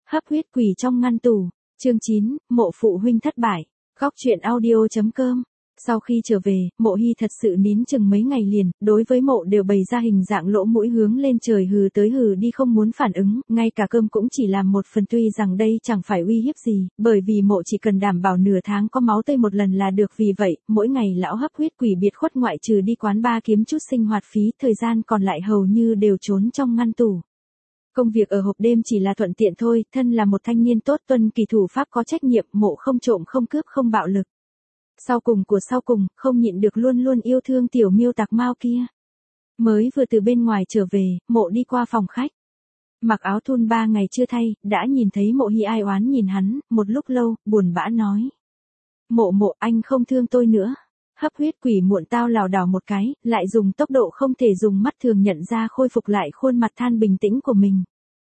Hấp huyết quỷ trong ngăn tủ. Chương 9, mộ phụ huynh thất bại. Góc truyện audio.com. Sau khi trở về, Mộ Hy thật sự nín chừng mấy ngày liền, đối với mộ đều bày ra hình dạng lỗ mũi hướng lên trời hừ tới hừ đi không muốn phản ứng, ngay cả cơm cũng chỉ làm một phần, tuy rằng đây chẳng phải uy hiếp gì, bởi vì mộ chỉ cần đảm bảo nửa tháng có máu tươi một lần là được, vì vậy, mỗi ngày lão hấp huyết quỷ biệt khuất ngoại trừ đi quán bar kiếm chút sinh hoạt phí, thời gian còn lại hầu như đều trốn trong ngăn tủ. Công việc ở hộp đêm chỉ là thuận tiện thôi, thân là một thanh niên tốt tuân kỳ thủ pháp có trách nhiệm, mộ không trộm không cướp không bạo lực. Sau cùng, không nhịn được luôn luôn yêu thương tiểu miêu tặc mau kia. Mới vừa từ bên ngoài trở về, mộ đi qua phòng khách. Mặc áo thun 3 ngày chưa thay, đã nhìn thấy Mộ Hy ai oán nhìn hắn, một lúc lâu, buồn bã nói. Mộ anh không thương tôi nữa. Hấp huyết quỷ muộn tao lảo đảo một cái, lại dùng tốc độ không thể dùng mắt thường nhận ra khôi phục lại khuôn mặt than bình tĩnh của mình.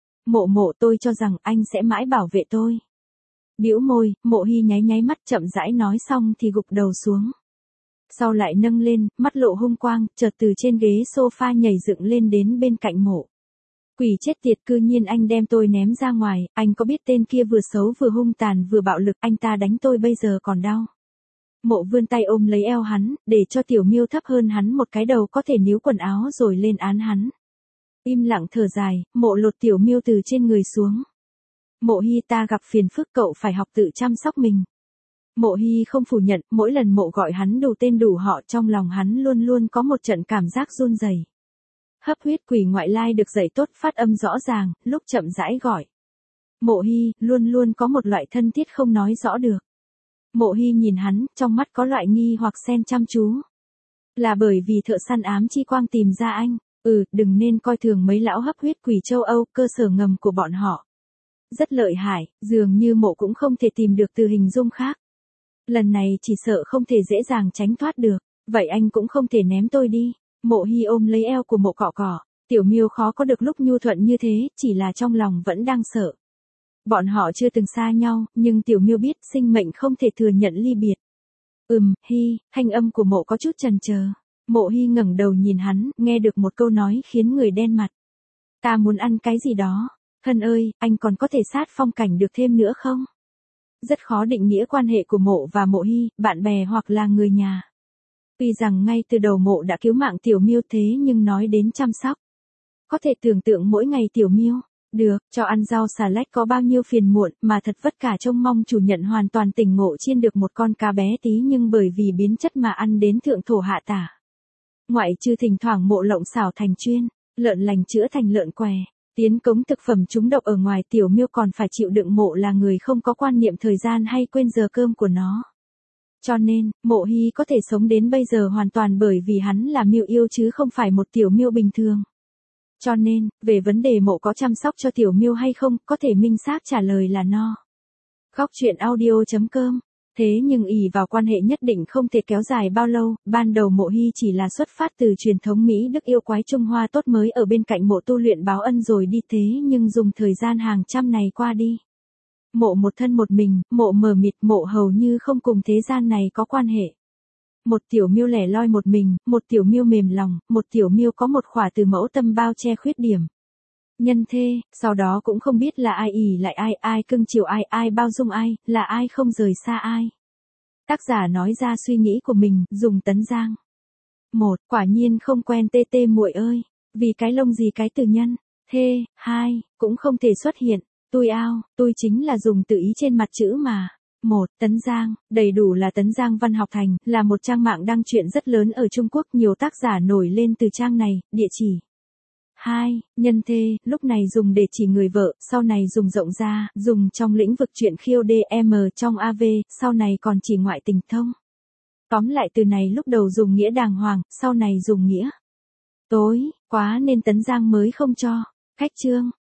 Mộ tôi cho rằng anh sẽ mãi bảo vệ tôi. Bĩu môi, Mộ Hy nháy mắt chậm rãi nói xong thì gục đầu xuống. Sau lại nâng lên, mắt lộ hung quang, chợt từ trên ghế sofa nhảy dựng lên đến bên cạnh mộ. Quỷ chết tiệt, cư nhiên anh đem tôi ném ra ngoài, anh có biết tên kia vừa xấu vừa hung tàn vừa bạo lực, anh ta đánh tôi bây giờ còn đau. Mộ vươn tay ôm lấy eo hắn, để cho tiểu miêu thấp hơn hắn một cái đầu có thể níu quần áo rồi lên án hắn. Im lặng thở dài, mộ lột tiểu miêu từ trên người xuống. Mộ Hy, ta gặp phiền phức, cậu phải học tự chăm sóc mình. Mộ Hy không phủ nhận, mỗi lần mộ gọi hắn đủ tên đủ họ trong lòng hắn luôn luôn có một trận cảm giác run rẩy. Hấp huyết quỷ ngoại lai được dạy tốt phát âm rõ ràng, lúc chậm rãi gọi. Mộ Hy, luôn luôn có một loại thân thiết không nói rõ được. Mộ Hy nhìn hắn, trong mắt có loại nghi hoặc xen chăm chú. Là bởi vì thợ săn ám chi quang tìm ra anh, đừng nên coi thường mấy lão hấp huyết quỷ châu Âu, cơ sở ngầm của bọn họ. Rất lợi hại, dường như mộ cũng không thể tìm được từ hình dung khác. Lần này chỉ sợ không thể dễ dàng tránh thoát được, vậy anh cũng không thể ném tôi đi. Mộ Hy ôm lấy eo của mộ cọ, tiểu miêu khó có được lúc nhu thuận như thế, chỉ là trong lòng vẫn đang sợ. Bọn họ chưa từng xa nhau, nhưng tiểu miêu biết sinh mệnh không thể thừa nhận ly biệt. Hy, thanh âm của mộ có chút chần chờ. Mộ Hy ngẩng đầu nhìn hắn, nghe được một câu nói khiến người đen mặt. Ta muốn ăn cái gì đó. Thân ơi, anh còn có thể sát phong cảnh được thêm nữa không? Rất khó định nghĩa quan hệ của mộ và Mộ Hy, bạn bè hoặc là người nhà. Tuy rằng ngay từ đầu mộ đã cứu mạng tiểu miêu thế nhưng nói đến chăm sóc. Có thể tưởng tượng mỗi ngày tiểu miêu, được, cho ăn rau xà lách có bao nhiêu phiền muộn mà thật vất cả trông mong chủ nhận hoàn toàn tỉnh ngộ chiên được một con cá bé tí nhưng bởi vì biến chất mà ăn đến thượng thổ hạ tả. Ngoại trừ thỉnh thoảng mộ lộng xảo thành chuyên, lợn lành chữa thành lợn què. Tiến cống thực phẩm trúng độc ở ngoài, tiểu miêu còn phải chịu đựng mộ là người không có quan niệm thời gian hay quên giờ cơm của nó. Cho nên, Mộ Hy có thể sống đến bây giờ hoàn toàn bởi vì hắn là miêu yêu chứ không phải một tiểu miêu bình thường. Cho nên, về vấn đề mộ có chăm sóc cho tiểu miêu hay không, có thể minh xác trả lời là no. Góc truyện audio.com. Thế nhưng ỷ vào quan hệ nhất định không thể kéo dài bao lâu, ban đầu Mộ Hy chỉ là xuất phát từ truyền thống Mỹ Đức yêu quái Trung Hoa tốt mới ở bên cạnh mộ tu luyện báo ân rồi đi, thế nhưng dùng thời gian hàng trăm này qua đi. Mộ một thân một mình, mộ mờ mịt, mộ hầu như không cùng thế gian này có quan hệ. Một tiểu miêu lẻ loi một mình, một tiểu miêu mềm lòng, một tiểu miêu có một khỏa từ mẫu tâm bao che khuyết điểm. Nhân thê, sau đó cũng không biết là ai ỷ lại ai, ai cưng chiều ai, ai bao dung ai, là ai không rời xa ai. Tác giả nói ra suy nghĩ của mình, dùng Tấn Giang. 1. Quả nhiên không quen tê tê muội ơi, vì cái lông gì cái từ nhân, thê. 2. Cũng không thể xuất hiện, tôi chính là dùng tự ý trên mặt chữ mà. 1. Tấn Giang, đầy đủ là Tấn Giang Văn Học Thành, là một trang mạng đăng truyện rất lớn ở Trung Quốc, nhiều tác giả nổi lên từ trang này, địa chỉ. 2. Nhân thê, lúc này dùng để chỉ người vợ, sau này dùng rộng ra, dùng trong lĩnh vực truyện khiêu DM trong AV, sau này còn chỉ ngoại tình thông. Tóm lại từ này lúc đầu dùng nghĩa đàng hoàng, sau này dùng nghĩa tối, quá nên Tấn Giang mới không cho. Khách chương,